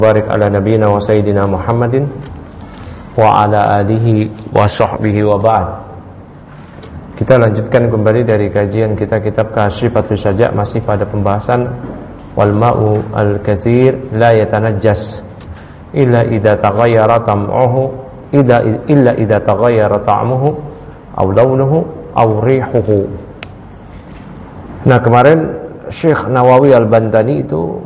Barik ala nabiyina wa sayyidina Muhammadin wa ala alihi wa sahbihi wa ba'd. Kita lanjutkan kembali dari kajian kita kitab Kasyifatus Saja, masih pada pembahasan wal ma'u al-katsir la yatanajjas illa idza taghayyara tam'uhu illa idza taghayyara ta'muhu aw launuhu aw rihuhu. Nah, kemarin Syekh Nawawi Al-Bantani itu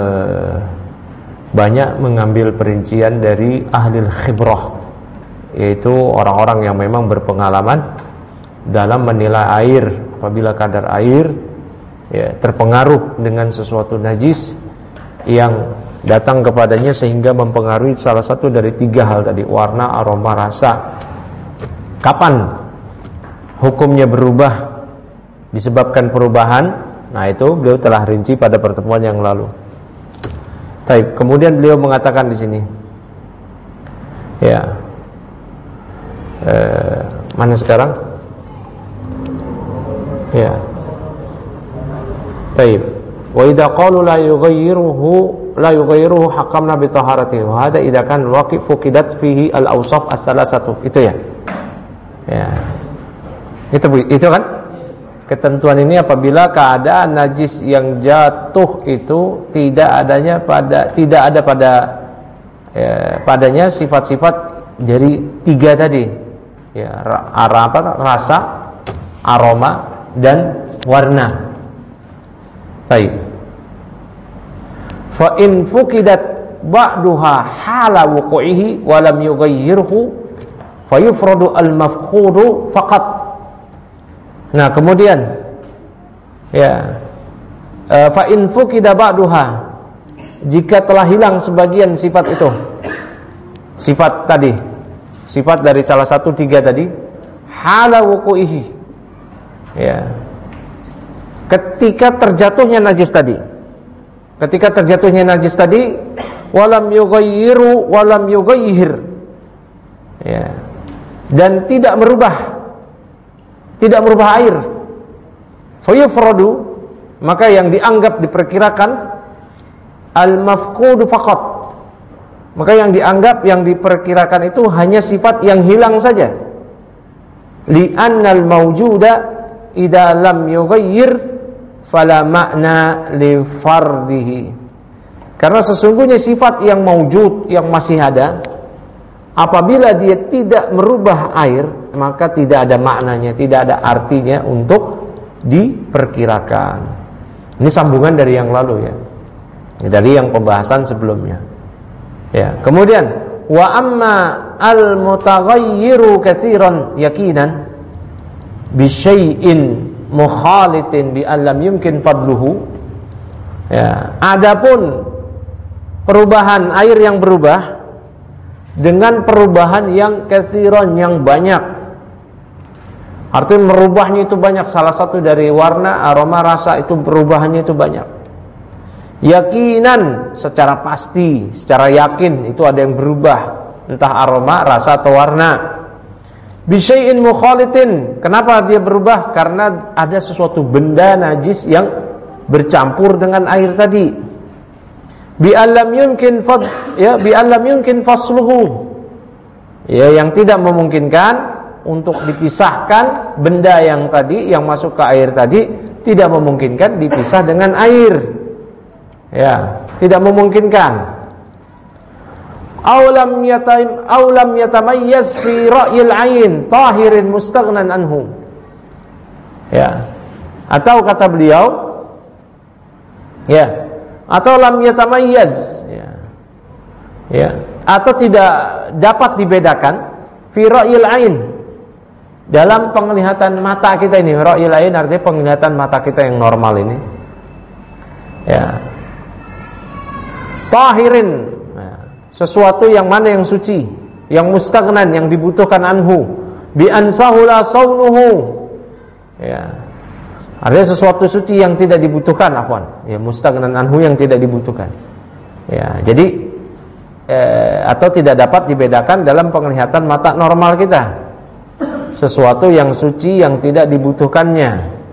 banyak mengambil perincian dari ahli khibrah, yaitu orang-orang yang memang berpengalaman dalam menilai air. Apabila kadar air terpengaruh dengan sesuatu najis yang datang kepadanya sehingga mempengaruhi salah satu dari tiga hal tadi, warna, aroma, rasa, kapan hukumnya berubah disebabkan perubahan. Nah, itu beliau telah rinci pada pertemuan yang lalu. Baik, kemudian beliau mengatakan di sini, mana sekarang? Ya. Baik. Wa idza qalu la yughayyiruhu hakamna bi taharatihi. Wa hada idza kan waqif fuqidat fihi al-awsaf as-salasatu. Itu ya. Ya. Itu kan? Ketentuan ini apabila keadaan najis yang jatuh itu tidak ada padanya sifat-sifat dari tiga tadi, rasa, aroma, dan warna. Baik. Fa in fuqidat ba'duha hala wuqu'ihi wa lam yughayyirhu fayufradu al-mafqudu faqat. Nah, kemudian fa in fuqida ba'duha, jika telah hilang sebagian sifat itu, sifat tadi, sifat dari salah satu tiga tadi, hala wuqu'ihi, ketika terjatuhnya najis tadi, walam yughayyiru walam yughayyir, dan tidak merubah air, fayufradu, maka yang dianggap diperkirakan al-mafqudu faqat, maka yang diperkirakan itu hanya sifat yang hilang saja. Li'annal mawjuda idza lam yughayyir fala ma'na li fardihi, karena sesungguhnya sifat yang mawjud, yang masih ada, apabila dia tidak merubah air, maka tidak ada maknanya, tidak ada artinya untuk diperkirakan. Ini sambungan dari yang lalu ya. Dari yang pembahasan sebelumnya. Ya, kemudian wa amma al-mutaghayyiru katsiran yaqinan bi syai'in mukhalitin bi allam yumkin fadluhu. Ya, adapun perubahan air yang berubah dengan perubahan yang katsiran, yang banyak, artinya merubahnya itu banyak, salah satu dari warna, aroma, rasa, itu perubahannya itu banyak. Yakinan, secara pasti, secara yakin itu ada yang berubah, entah aroma, rasa atau warna. Bisyai'in mukhalitin, kenapa dia berubah? Karena ada sesuatu benda najis yang bercampur dengan air tadi. Bi'allam yumkin fasluhu, yang tidak memungkinkan untuk dipisahkan benda yang tadi, yang masuk ke air tadi, tidak memungkinkan dipisah dengan air, tidak memungkinkan. Aulam yatamayyaz fi ra'yil ain tahirin mustaghnan anhu, atau kata beliau, atau lam yatamayyaz, atau tidak dapat dibedakan fi ra'yil ain, dalam penglihatan mata kita ini. Ra'yil ain artinya penglihatan mata kita yang normal ini, tahirin, sesuatu yang mana yang suci, yang mustaghnan, yang dibutuhkan, anhu bi ansahula saunuhu, artinya sesuatu suci yang tidak dibutuhkan, mustaghnan anhu, yang tidak dibutuhkan. Jadi atau tidak dapat dibedakan dalam penglihatan mata normal kita, sesuatu yang suci yang tidak dibutuhkannya.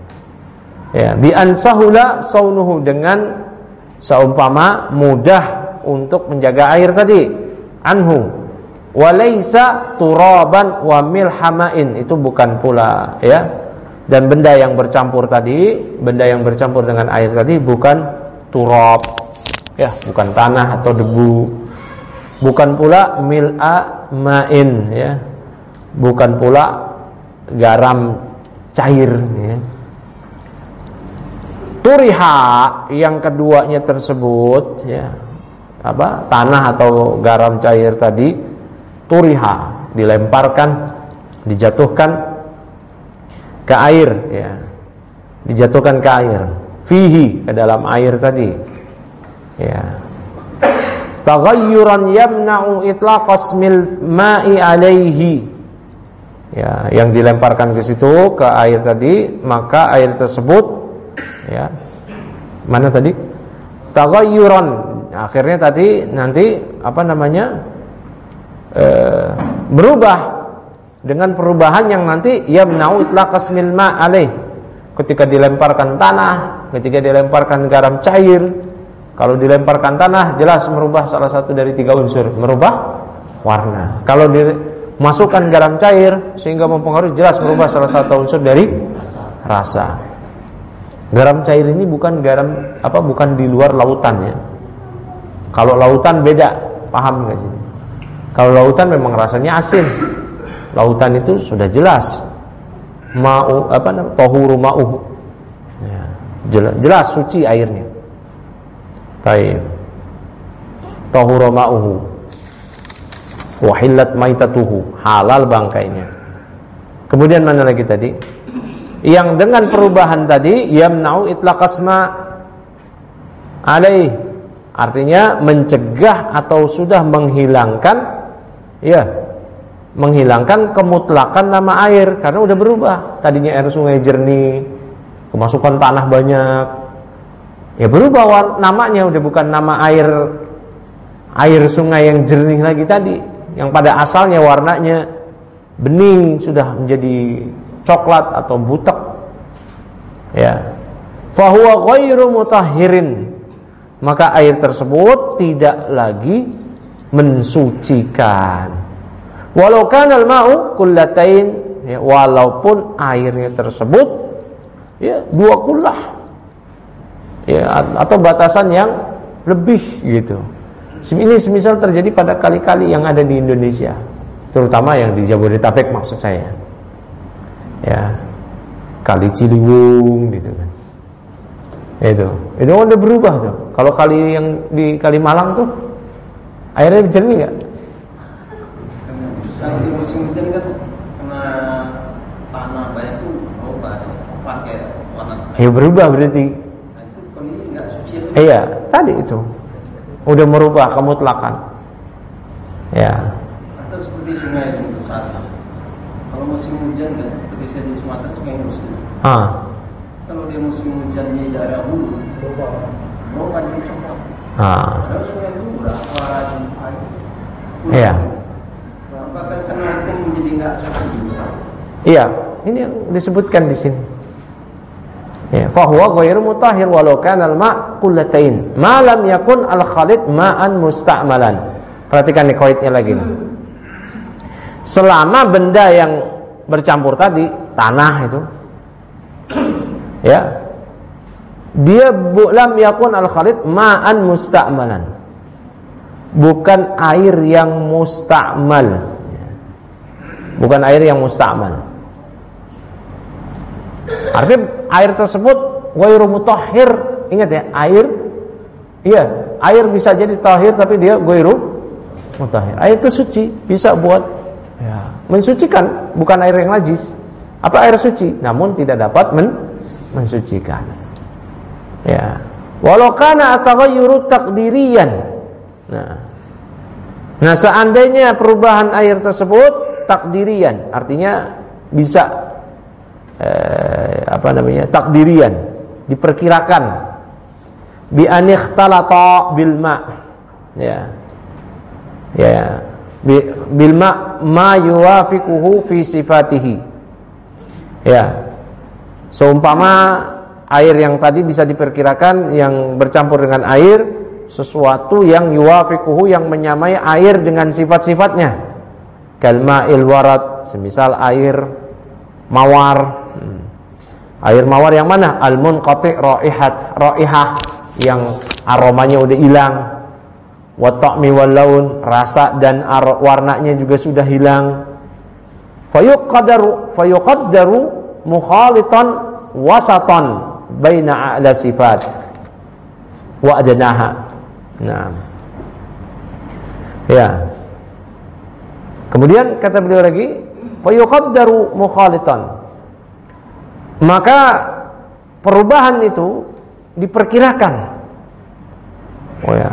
Bi ansahula saunuhu, dengan seumpama mudah untuk menjaga air tadi. Anhu. Walaysa turaban wa milhamain, itu bukan pula ya. Dan benda yang bercampur tadi, benda yang bercampur dengan air tadi bukan turab ya, bukan tanah atau debu. Bukan pula mil'a ma'in ya. Bukan pula garam cair ya. Turiha yang keduanya tersebut ya, apa? Tanah atau garam cair tadi, turiha dilemparkan, dijatuhkan ke air ya. Dijatuhkan ke air. Fihi, ke dalam air tadi. Ya. Taghayyuran yamna'u itlaqasmil ma'i alaihi. Ya, yang dilemparkan ke situ ke air tadi, maka air tersebut ya. Mana tadi? Taghayyuran. Akhirnya tadi nanti apa namanya? Berubah dengan perubahan yang nanti yamna'u itlaqasmil ma' alaih. Ketika dilemparkan tanah, ketika dilemparkan garam cair. Kalau dilemparkan tanah, jelas merubah salah satu dari 3 unsur, merubah warna. Kalau dimasukkan garam cair sehingga mempengaruhi, jelas merubah salah satu unsur dari rasa. Garam cair ini bukan garam apa, bukan di luar lautan ya. Kalau lautan beda, paham nggak sih? Kalau lautan memang rasanya asin. Lautan itu sudah jelas ma'u apa namanya, tahuru ma'uhu. Ya, jelas suci airnya. Taib. Tahuru ma'uhu wa hillat maitatuhu, halal bangkainya. Kemudian mana lagi tadi? Yang dengan perubahan tadi yamna'u itlaqasma alaih, artinya mencegah atau sudah menghilangkan ya, menghilangkan kemutlakan nama air karena udah berubah. Tadinya air sungai jernih, kemasukan tanah banyak. Ya berubah namanya, udah bukan nama air sungai yang jernih lagi tadi, yang pada asalnya warnanya bening sudah menjadi coklat atau butek. Ya. Fa huwa ghairu mutahhirin. Maka air tersebut tidak lagi mensucikan. Walau kana al-ma'u kullatain, ya, walaupun airnya tersebut ya 2 kullah. Ya, atau batasan yang lebih gitu. Ini semisal terjadi pada kali-kali yang ada di Indonesia, terutama yang di Jabodetabek maksud saya. Ya, Kali Ciliwung gitu kan. Itu udah berubah tuh. Kalau kali yang di Kalimalang tuh airnya jernih enggak? Kalau di musim hujan kan kena tanah banyak tuh berubah, pakai warna. Ya berubah berarti. Iya, tadi itu udah merubah kemutlakan. Ya. Atau seperti sungai yang besar. Kalau musim hujan kan seperti saya di Sumatera, sungai musim. Kalau dia musim hujannya dari hulu, berubah jadi coklat. Kalau sungai itu berapa air? Iya. Bahkan karena hukum menjadi enggak suci juga. Iya, ini yang disebutkan di sini. Ya, fahuwa ghairu mutahhir walau kana al-ma' qullatain ma lam yakun al-khalid ma'an musta'malan. Perhatikan nih qaidnya lagi nih. Selama benda yang bercampur tadi, tanah itu ya, dia lam yakun al-khalid ma'an musta'malan, bukan air yang musta'mal. Bukan air yang musta'mal. Artinya air tersebut ghairu mutahhir. Ingat ya, air bisa jadi tahir tapi dia ghairu mutahhir. Air itu suci, bisa buat ya, mensucikan, bukan air yang najis. Apa air suci, namun tidak dapat mensucikan. Ya. Walau kana ataghayyuru taqdiriyan. Nah, seandainya perubahan air tersebut takdirian, artinya bisa takdirian, diperkirakan, bi anikhtalaqa bil ma, ya bil ma yuwafiquhu fi sifatihi, ya, seumpama air yang tadi bisa diperkirakan yang bercampur dengan air sesuatu yang yuwafiquhu, yang menyamai air dengan sifat-sifatnya. Kalma'il warad, semisal air mawar. Air mawar yang mana? Al-munqati' raihah, yang aromanya udah hilang. Wa ta'mi wal laun, rasa dan warnanya juga sudah hilang. Fayuqaddaru mukhalitan wasatan baina a'la sifat wa adnaha. Nah. Ya. Kemudian kata beliau lagi, fayuqaddaru mukhalitan. Maka perubahan itu diperkirakan. Oh ya.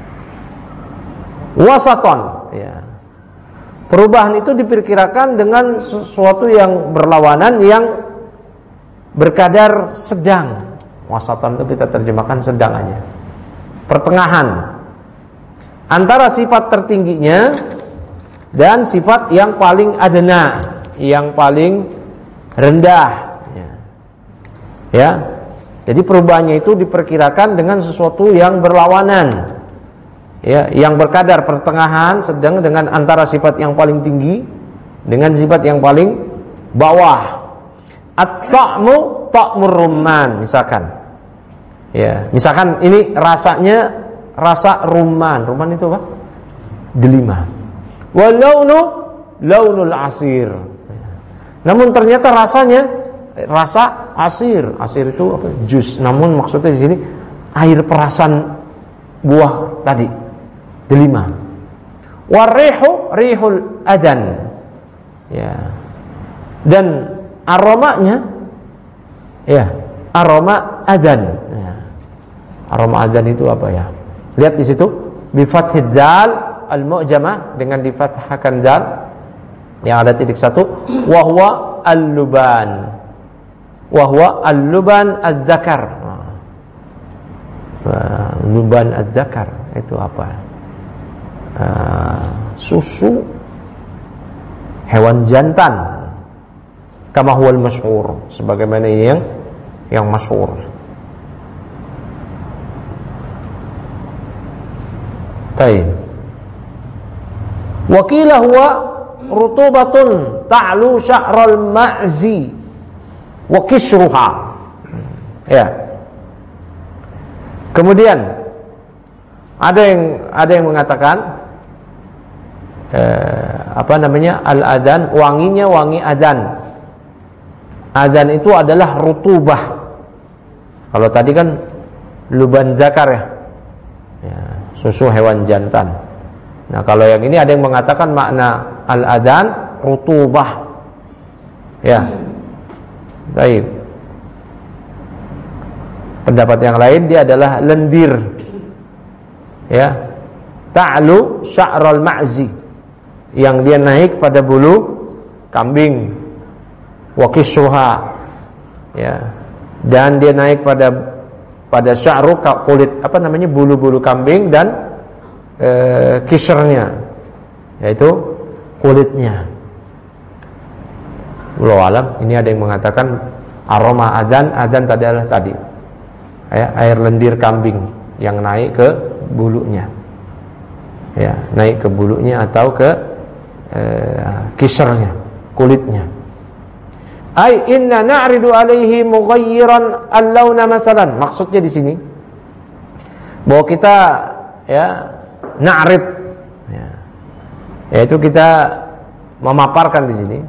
Wasatan, ya. Perubahan itu diperkirakan dengan sesuatu yang berlawanan, yang berkadar sedang. Wasatan itu kita terjemahkan sedang aja. Pertengahan antara sifat tertingginya dan sifat yang paling adna, yang paling rendah. Ya. Jadi perubahannya itu diperkirakan dengan sesuatu yang berlawanan. Ya, yang berkadar pertengahan, sedang, dengan antara sifat yang paling tinggi dengan sifat yang paling bawah. At-ta'mu ta'mur rumman, misalkan. Ya, misalkan ini rasanya rasa rumman. Rumman itu apa? Delima. Wa launu launul asir. Namun ternyata rasanya rasa asir. Asir itu apa? Jus. Namun maksudnya di sini air perasan buah tadi. Delima. Warihu rihul adan. Ya. Dan aromanya, ya, aroma adan. Ya. Aroma adan itu apa ya? Lihat di situ, bi fathid dal al-mu'jamah, dengan difathahkan dal yang ada titik satu, wa huwa al-luban. Wa huwa al-luban az-zakar. Luban az-zakar itu apa? Susu hewan jantan. Kama huwal masyhur, sebagaimana yang masyhur. Baik. Wa qila huwa rutubatun ta'lu sya'ral ma'zi wa kishruha. Ya. Kemudian ada yang mengatakan al-adzan, wanginya wangi adzan. Adzan itu adalah rutubah. Kalau tadi kan luban zakar ya. Ya, susu hewan jantan. Nah, kalau yang ini ada yang mengatakan makna al-adzan rutubah. Ya. Baik. Pendapat yang lain dia adalah lendir. Ya. Ta'lu sya'ral ma'zi, yang dia naik pada bulu kambing. Wa kisruha, ya, dan dia naik pada sya'ru, kulit bulu-bulu kambing, dan kisrnya, yaitu kulitnya. Wallahu alam. Ini ada yang mengatakan aroma adzan tadi adalah ya, air lendir kambing yang naik ke bulunya. Ya, naik ke bulunya atau ke kisrnya, kulitnya. Ai inna na'ridu alaihi mughayyiran al-launa masalan. Maksudnya di sini bahwa kita ya na'rid, ya, yaitu kita memaparkan di sini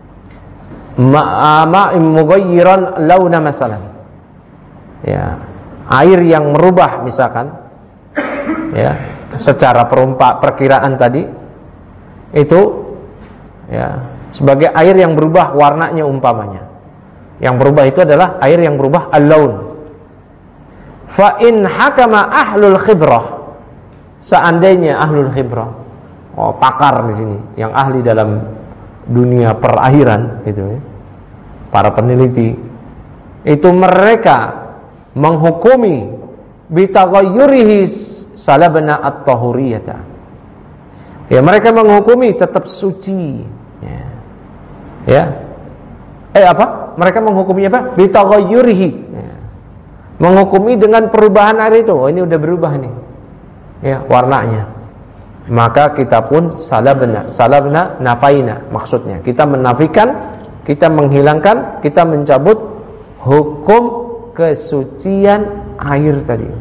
mughayyiran launa masalan. Ya, air yang merubah misalkan, ya, secara perkiraan tadi itu, ya, sebagai air yang berubah warnanya umpamanya. Yang berubah itu adalah air yang berubah al-laun. Fa in hakama ahlul khibrah, seandainya ahlul khibrah, pakar di sini, yang ahli dalam dunia perairan itu, ya, para peneliti, itu mereka menghukumi bitaghayyurihi salabna at-tahuriyata. Ya, mereka menghukumi tetap suci. Ya. Mereka menghukumi apa? Bitaghayyurihi. Ya. Menghukumi dengan perubahan air itu. Oh, ini udah berubah nih. ya warnanya, maka kita pun salabna nafaina, maksudnya kita menafikan, kita menghilangkan, kita mencabut hukum kesucian air tadi.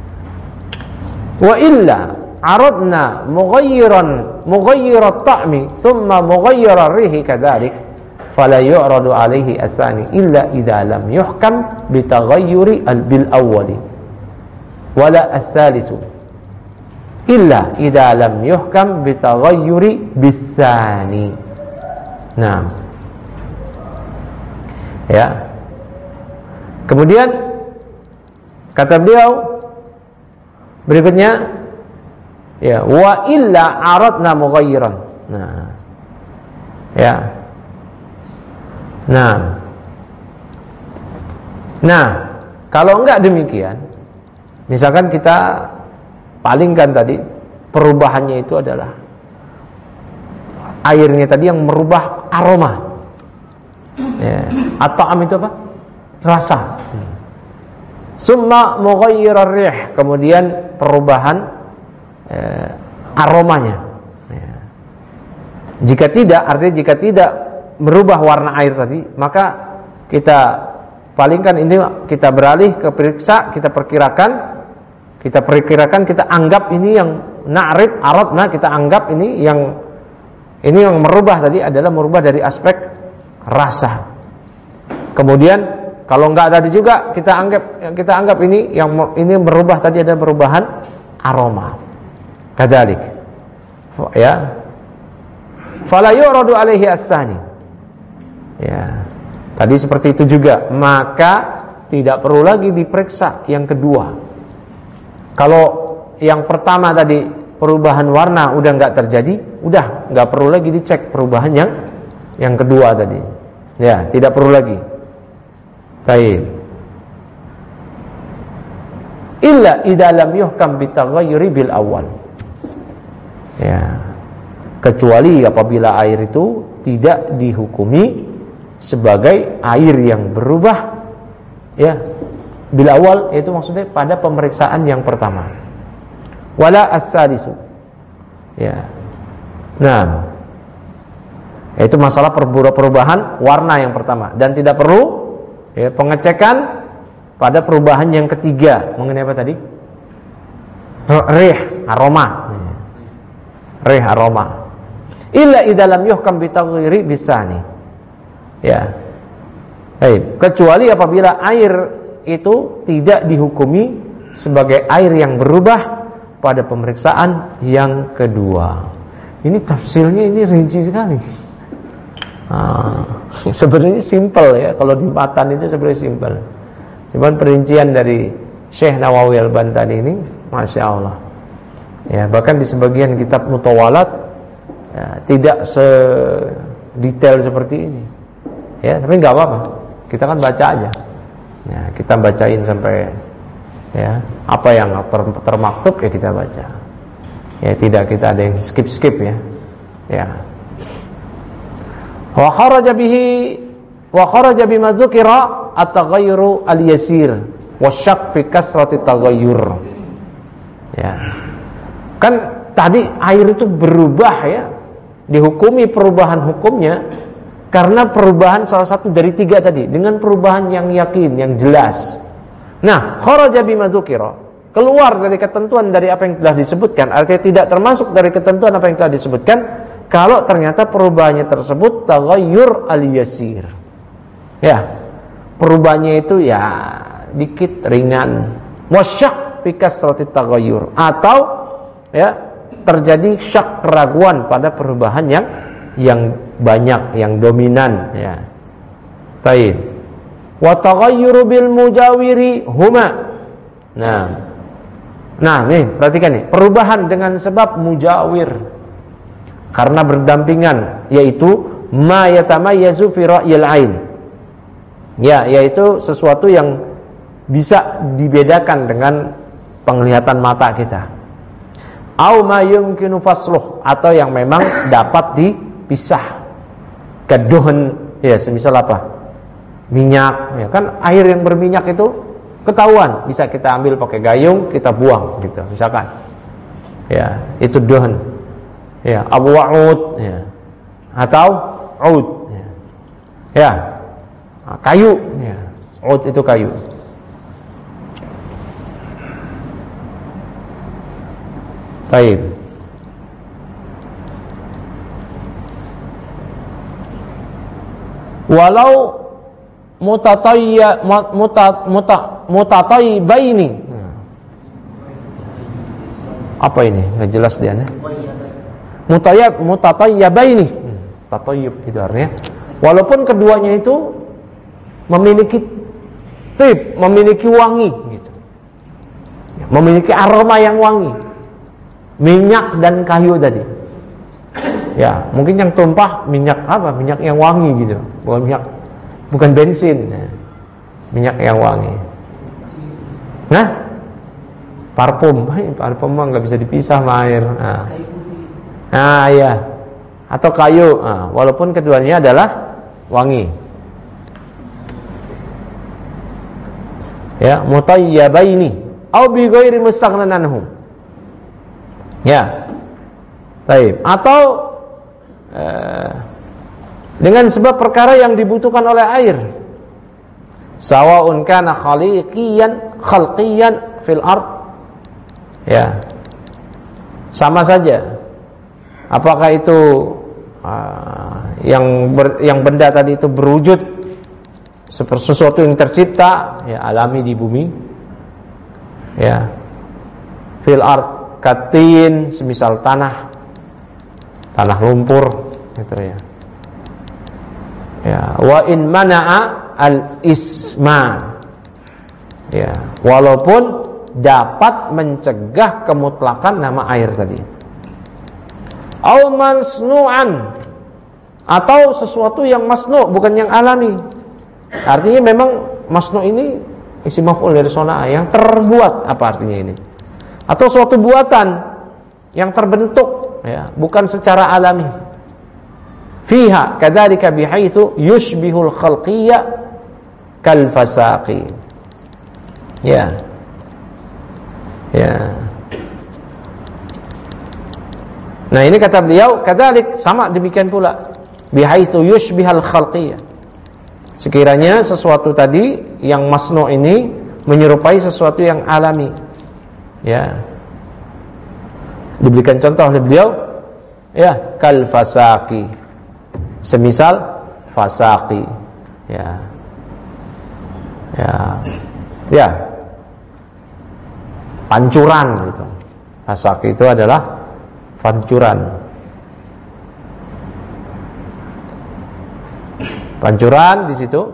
Wa illa aradna mughayyirat ta'mi thumma mughayyirar rihi kadzalik fala yu'radu alaihi asani illa idza lam yuhkam bitaghayyuri bil awwali wala as-salisu illa idza lam yuhkam bitaghayyuri bis-sani. Nah, ya. Kemudian kata beliau berikutnya, ya, wa illa aradna mughayyiran. Nah, ya. Nah, kalau enggak demikian, misalkan kita palingkan tadi, perubahannya itu adalah airnya tadi yang merubah aroma. Ya, at-ta'am itu apa? Rasa. Summa mughayyirar rih, kemudian perubahan aromanya. Ya. Jika tidak, artinya jika tidak merubah warna air tadi, maka kita palingkan ini, kita beralih ke periksa, kita perkirakan, kita anggap ini yang na'rid aradna, kita anggap ini yang merubah tadi adalah merubah dari aspek rasa. Kemudian kalau enggak tadi juga kita anggap ini merubah tadi ada perubahan aroma. Kadzalik. Ya. Fala yuradu alaihi as-sani. Ya. Tadi seperti itu juga, maka tidak perlu lagi diperiksa yang kedua. Kalau yang pertama tadi perubahan warna udah enggak terjadi, udah enggak perlu lagi dicek perubahan yang kedua tadi. Ya, tidak perlu lagi. Baik. Illa idza lam yuhkam bitaghayyuri bil awal. Ya. Kecuali apabila air itu tidak dihukumi sebagai air yang berubah, ya, bil awal, itu maksudnya pada pemeriksaan yang pertama. Wala as-salisu. Ya. Nah, itu masalah perubahan warna yang pertama, dan tidak perlu, ya, pengecekan pada perubahan yang ketiga mengenai apa tadi? Rih, aroma. Rih, aroma. Illa idza lam yuhkam bitaghyiri bisani. Ya. Kecuali apabila air itu tidak dihukumi sebagai air yang berubah pada pemeriksaan yang kedua. Ini tafsirnya ini rinci sekali. Sebenarnya simpel, ya, kalau di matan itu sebenarnya simpel. Cuman perincian dari Syekh Nawawi Al-Bantani ini, Masya Allah, ya, bahkan di sebagian kitab mutawalat, ya, tidak sedetail seperti ini, ya, tapi nggak apa-apa, kita kan baca aja, ya, kita bacain sampai, ya, apa yang termaktub, ya kita baca, ya, tidak kita ada yang skip ya, ya. Wa kharaja bima dzukira at-taghayyuru al-yasir wa syak fi kasrati taghayyur. Ya. Kan tadi air itu berubah, ya, dihukumi perubahan hukumnya karena perubahan salah satu dari tiga tadi, dengan perubahan yang yakin, yang jelas. Nah, kharaja bima dzukira, keluar dari ketentuan dari apa yang telah disebutkan, artinya tidak termasuk dari ketentuan apa yang telah disebutkan kalau ternyata perubahannya tersebut taghayyur al-yasir. Ya, perubahannya itu ya dikit, ringan. Wasyak fi kasrati taghayyur, atau, ya, terjadi syak, keraguan pada perubahan yang banyak, yang dominan, ya. Baik. Wa taghayyuru bil mujawiri huma. Nah, nih, perhatikan nih, perubahan dengan sebab mujawir, karena berdampingan, yaitu ma yatamayyazu fi ra'yil ain. Ya, yaitu sesuatu yang bisa dibedakan dengan penglihatan mata kita. Au ma yumkinu fasluh, atau yang memang dapat dipisah. Kaduhun, ya, semisal apa? Minyak, ya, kan air yang berminyak itu ketahuan, bisa kita ambil pakai gayung, kita buang gitu, misalkan. Ya, itu duhn. Ya, abwa'ud ya. Atau ud ya. Ya. Kayu ya. Ud itu kayu. Baik. Walau mutatayyibaini. Apa ini? Enggak jelas dia nih. Mutatayyibaini. Tatayyib itu artinya walaupun keduanya itu memiliki tib, memiliki wangi gitu. Memiliki aroma yang wangi. Minyak dan kayu tadi. Ya, mungkin yang tumpah minyak apa? Minyak yang wangi gitu. Bukan bensin. Minyak yang wangi. Nah, parfum mah nggak bisa dipisah sama air. Nah, ya. Atau kayu. Nah, walaupun keduanya adalah wangi. Ya, mutayyabaini au bi ghairi mustaghnan anhum. Ya. Baik. Atau dengan sebab perkara yang dibutuhkan oleh air. Sawa'un kana khalqiyan fil ard. Ya. Sama saja. Apakah itu yang benda tadi itu berwujud seperti sesuatu yang tercipta ya alami di bumi. Ya. Fil ard katin semisal tanah lumpur gitu ya. Ya, wa in mana'a al-isma. Ya, walaupun dapat mencegah kemutlakan nama air tadi. Au masnu'an, atau sesuatu yang masnu' bukan yang alami. Artinya memang masnu' ini isim maf'ul dari sana'a yang terbuat, apa artinya ini? Atau suatu buatan yang terbentuk ya, bukan secara alami. Fiha kadzalika bihaitsu yushbihul khalqiyya kal fasaqi. Ya. Ya. Nah, ini kata beliau kadzalik sama demikian pula. Bihaitsu yushbihal khalqiyya. Sekiranya sesuatu tadi yang masnu' ini menyerupai sesuatu yang alami. Ya. Diberikan contoh oleh beliau ya, kal fasaqi. Semisal fasaqi. Ya. Ya. Ya. Pancuran gitu. Fasaqi itu adalah pancuran. Pancuran di situ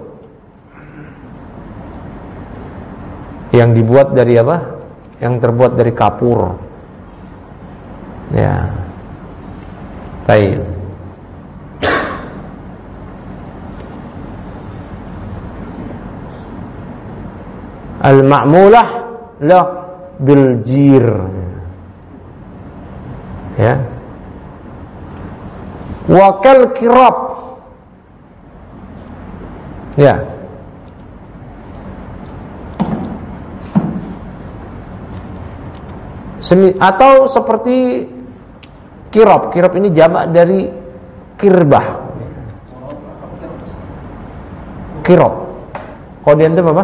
yang dibuat dari apa? Yang terbuat dari kapur. Ya. Baik. Al-ma'mulah la bil jir. Ya. Wa kal kirab. Ya. Atau seperti kirab. Kirab ini jamak dari kirbah. Kirab. Kalau diantum apa?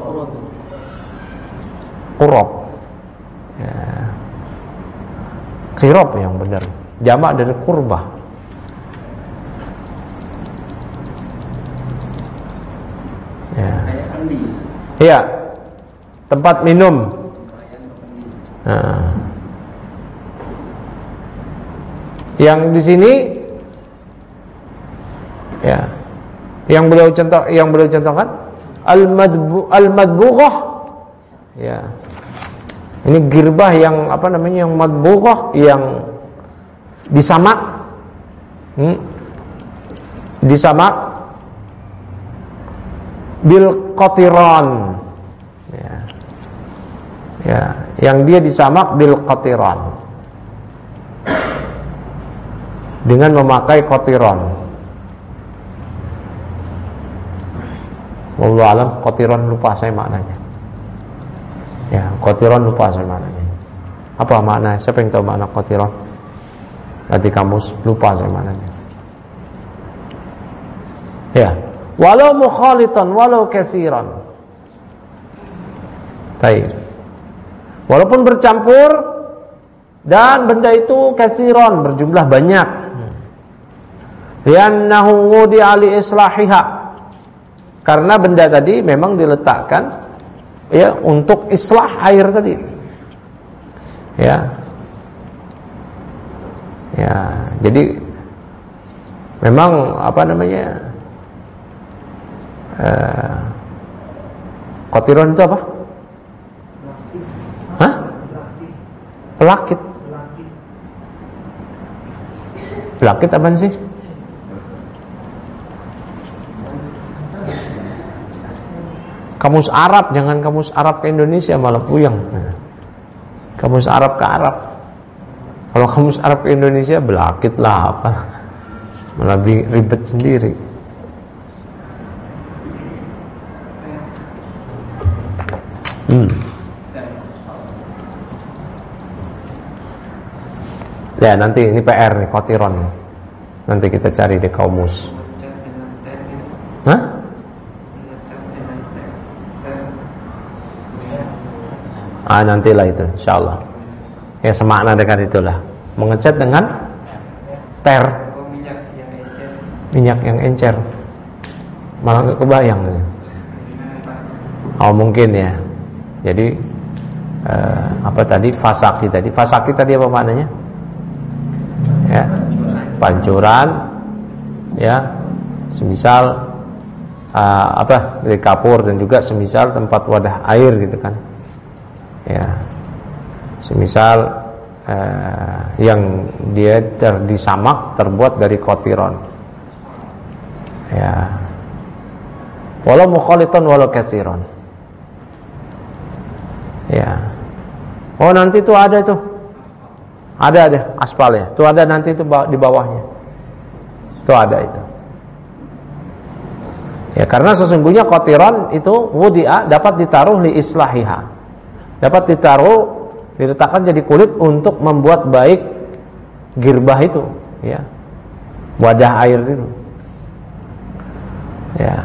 Qurab. Ya. Kirab yang benar. Jamak dari kurbah. Ya. Iya. Tempat minum. Nah. Yang di sini ya. Yang beliau contohkan al-madbughah. Ya. Ini girbah yang apa namanya, yang madbughah, yang disamak. Disamak bil qatiran. Ya. Ya, yang dia disamak bil qatiran. Dengan memakai qatiran. Wallahu alam, qatiran lupa saya maknanya. Ya, qatiran lupa saya maknanya. Apa makna? Siapa yang tahu makna qatiran? Nanti kamus, lupa saya maknanya. Ya, walau mukhalitan, walau katsiran. Baik. Walaupun bercampur dan benda itu katsiran, berjumlah banyak. Li'annahu wudi'a li islahiha. Karena benda tadi memang diletakkan ya untuk islah air tadi. Ya. Ya, jadi memang apa namanya? Qatiran itu apa? Hah? Pelakit. Pelakit apaan sih? Kamus Arab, jangan kamus Arab ke Indonesia malah puyeng. Kamus Arab ke Arab. Kalau kamus Arab ke Indonesia belakit lah apa. Malah ribet sendiri. Ya nanti ini PR nih, qatiran. Nanti kita cari di kaumus. Hah? Nantilah itu insyaallah. Ya semakna dengan itulah. Mengecat dengan ter. Minyak yang encer. Malah enggak kebayang. Oh mungkin ya. Jadi apa tadi? Fasaki tadi. Fasaki tadi apa maknanya? Ya, pancuran. Ya. Semisal dari kapur dan juga semisal tempat wadah air gitu kan. Ya, semisal yang dia disamak terbuat dari qatiran. Ya, walau mukhalitan walau katsiran. Ya, oh nanti itu ada tuh, ada aspal ya, tuh ada nanti itu di bawahnya, tuh ada itu. Ya, karena sesungguhnya qatiran itu wudi'a dapat ditaruh li islahiha. Dapat ditaruh, diletakkan jadi kulit untuk membuat baik girbah itu, ya, wadah air itu, ya.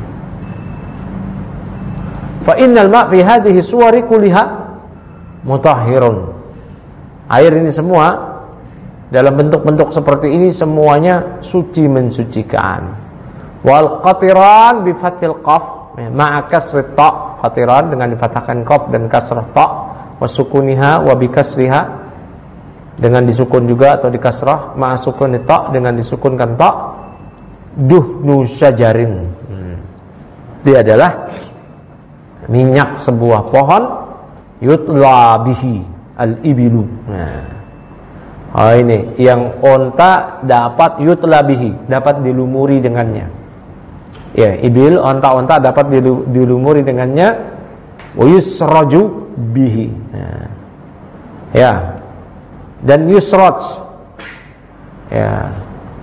Fa innal ma' fi hadhihi suwari kulliha mutahhirun. Air ini semua dalam bentuk-bentuk seperti ini semuanya suci mensucikan. Wal qatiran bi fathil qaf ma'a kasri ta'. Qatiran dengan difathahkan qaf dan kasrah ta', wa sukuniha wa bi kasriha dengan disukun juga atau dikasrah, ma'a sukuni ta' dengan disukunkan ta', duhnu syajarin. Dia adalah minyak sebuah pohon, yutla bihi al-ibilu. Nah, ini yang onta dapat yutla bihi, dapat dilumuri dengannya. Ya, ibil, onta-onta dapat dilumuri dengannya. Wa yusraju bihi. Nah, ya. Dan yusraj. Ya.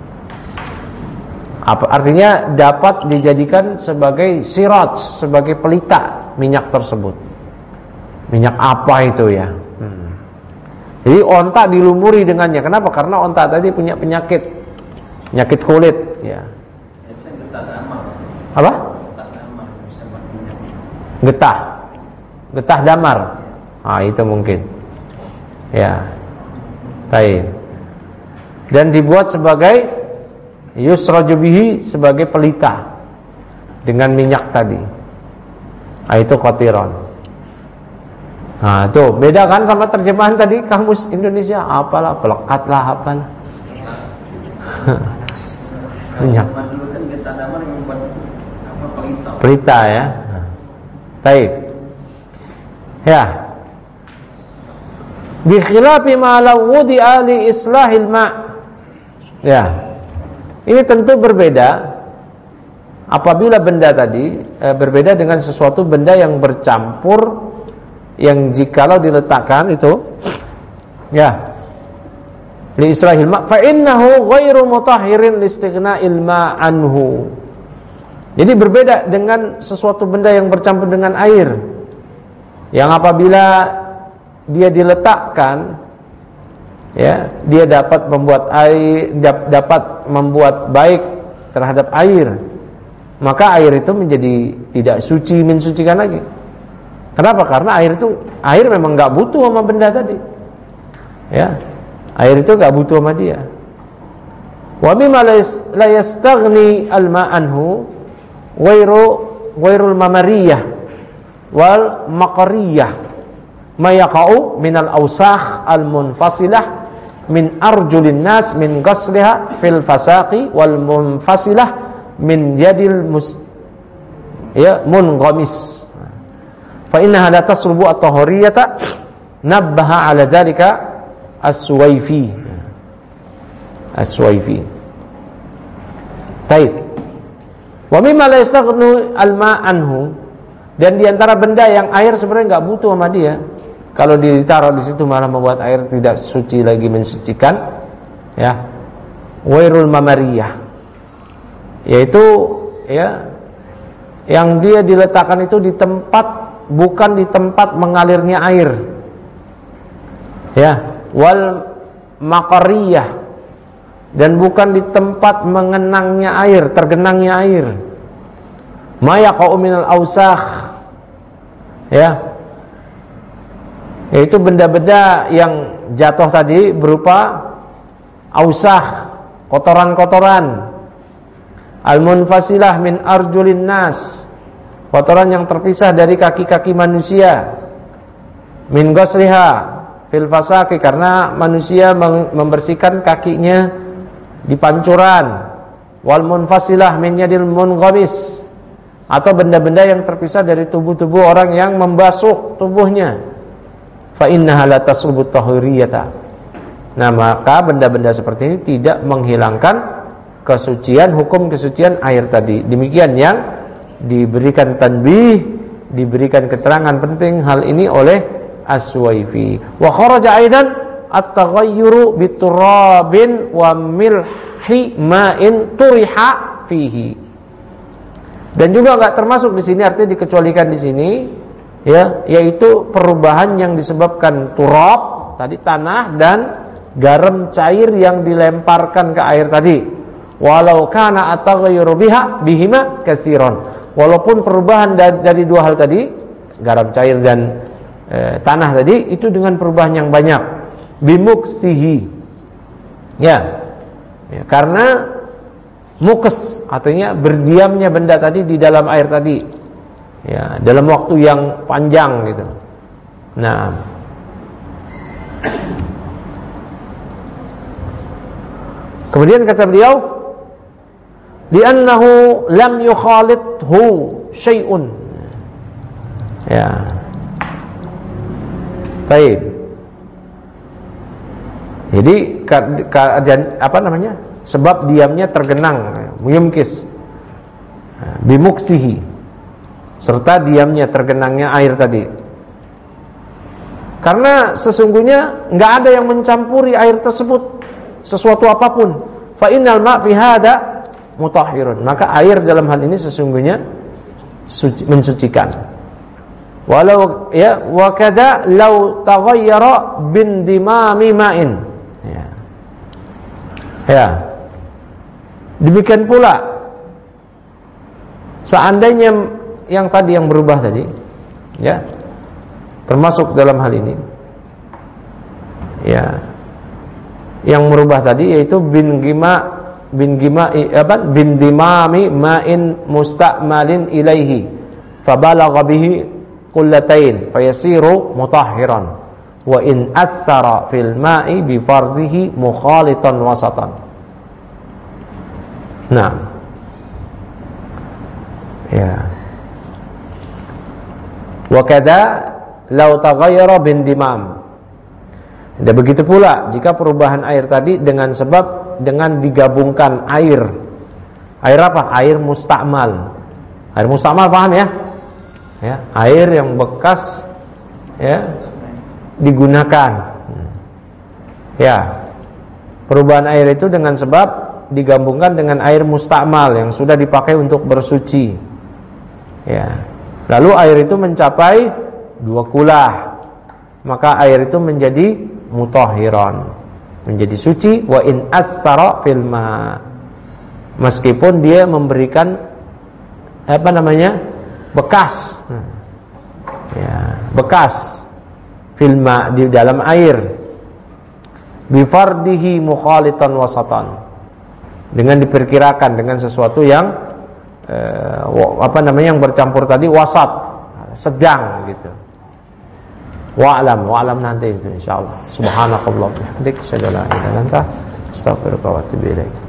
Apa artinya? Dapat dijadikan sebagai siraj, sebagai pelita minyak tersebut. Minyak apa itu ya? Jadi onta dilumuri dengannya. Kenapa? Karena onta tadi punya penyakit kulit, ya. Apa? Getah damar. Itu mungkin. Ya. Baik. Dan dibuat sebagai yusraju bihi, sebagai pelita dengan minyak tadi. Itu qatiran. Tuh beda kan sama terjemahan tadi kamus Indonesia, apalah pelekat lah apalah. Minyak. Pelita ya. Baik. Ya. Bi khilafi ma law wudi'a li islahil ma'. Ya. Ini tentu berbeda apabila benda tadi berbeda dengan sesuatu benda yang bercampur, yang jikalau diletakkan itu ya li islahil ma' fa innahu ghairu mutahhirin li istighna'il ma' anhu. Jadi berbeda dengan sesuatu benda yang bercampur dengan air, yang apabila dia diletakkan, ya, dia dapat membuat air, dapat membuat baik terhadap air, maka air itu menjadi tidak suci, mensucikan lagi. Kenapa? Karena air memang nggak butuh sama benda tadi, ya, air itu nggak butuh sama dia. Wa mimma la yastaghni al-ma' anhu ghairul mamariyah wal maqariyah ma yaqa'u minal awsakh al-munfasilah min arjulin nas min ghasliha fil fasaqi wal munfasilah min yadil munghamis fa innaha la tasrubu at-tahuriyata nabbaha ala dhalika as-Suwaifi. Taib. Wa mimma la yastaghnu al-ma' anhu, dan diantara benda yang air sebenarnya enggak butuh sama dia, kalau ditaruh di situ malah membuat air tidak suci lagi, mensucikan, ya. Wairul mamariyah, yaitu, ya, yang dia diletakkan itu di tempat, bukan di tempat mengalirnya air, ya. Wal maqariyah, dan bukan di tempat mengenangnya air, tergenangnya air. Ma yaqa'u minal awsakh, ya, yaitu benda-benda yang jatuh tadi berupa awsakh, kotoran-kotoran. Al-munfasilah min arjulin nas, kotoran yang terpisah dari kaki-kaki manusia. Min ghasliha fil fasaqi, karena manusia membersihkan kakinya di pancuran. Wal munfasilah min yadil munghamis, atau benda-benda yang terpisah dari tubuh-tubuh orang yang membasuh tubuhnya. Fa innaha la tasrubu tahuriyata. Nah, maka benda-benda seperti ini tidak menghilangkan kesucian, hukum kesucian air tadi. Demikian yang diberikan tanbih, diberikan keterangan penting hal ini oleh As-Suwaifi. Wa kharaja aidan at-taghayyuru biturabin wa milhi ma'in turiha fihi. Dan juga enggak termasuk di sini, artinya dikecualikan di sini, ya, yaitu perubahan yang disebabkan turab tadi, tanah, dan garam cair yang dilemparkan ke air tadi. Walau kana at-taghayyuru bihima katsiran. Walaupun perubahan dari dua hal tadi, garam cair dan tanah tadi, itu dengan perubahan yang banyak. Bimuksihi, ya, karena muks artinya berdiamnya benda tadi di dalam air tadi, ya, dalam waktu yang panjang gitu. Nah, kemudian kata beliau, li'annahu lam yukhalidhu syai'un, ya. Baik. Jadi apa namanya? Sebab diamnya tergenang, muyumkis, bimuksihi, serta diamnya tergenangnya air tadi. Karena sesungguhnya enggak ada yang mencampuri air tersebut sesuatu apapun. Fa innal ma' fi hada mutahhirun. Maka air dalam hal ini sesungguhnya mensucikan. Walau, ya, wa kada law taghayyara bin dimami ma'in. Ya. Demikian pula seandainya yang tadi yang berubah tadi, ya, termasuk dalam hal ini, ya, yang merubah tadi yaitu bin dimami ma'in musta'malin ilaihi fabalagha bihi qullatain fayasiru mutahhiran wa in athara fil ma'i bi fardhihi mukhalitan wasatan. Nah, ya, wa kadza law taghayyara bin dimam. Dan begitu pula jika perubahan air tadi dengan sebab dengan digabungkan air apa? Air musta'mal. Air musta'mal paham ya? Ya, air yang bekas, ya, digunakan. Ya, perubahan air itu dengan sebab digabungkan dengan air musta'mal yang sudah dipakai untuk bersuci. Ya. Lalu air itu mencapai 2 kulah. maka air itu menjadi mutahhiran, menjadi suci. Wa in asara fil ma, meskipun dia memberikan bekas, ya, bekas fil ma, di dalam air, bi fardihi mukhalitan wasatan, dengan diperkirakan dengan sesuatu yang yang bercampur tadi, wasat, sedang gitu. Wa'lam nanti itu insyaallah. Subhanakallahumma wa bihamdika, asyhadu an la ilaha illa anta, astaghfiruka wa atubu ilaik.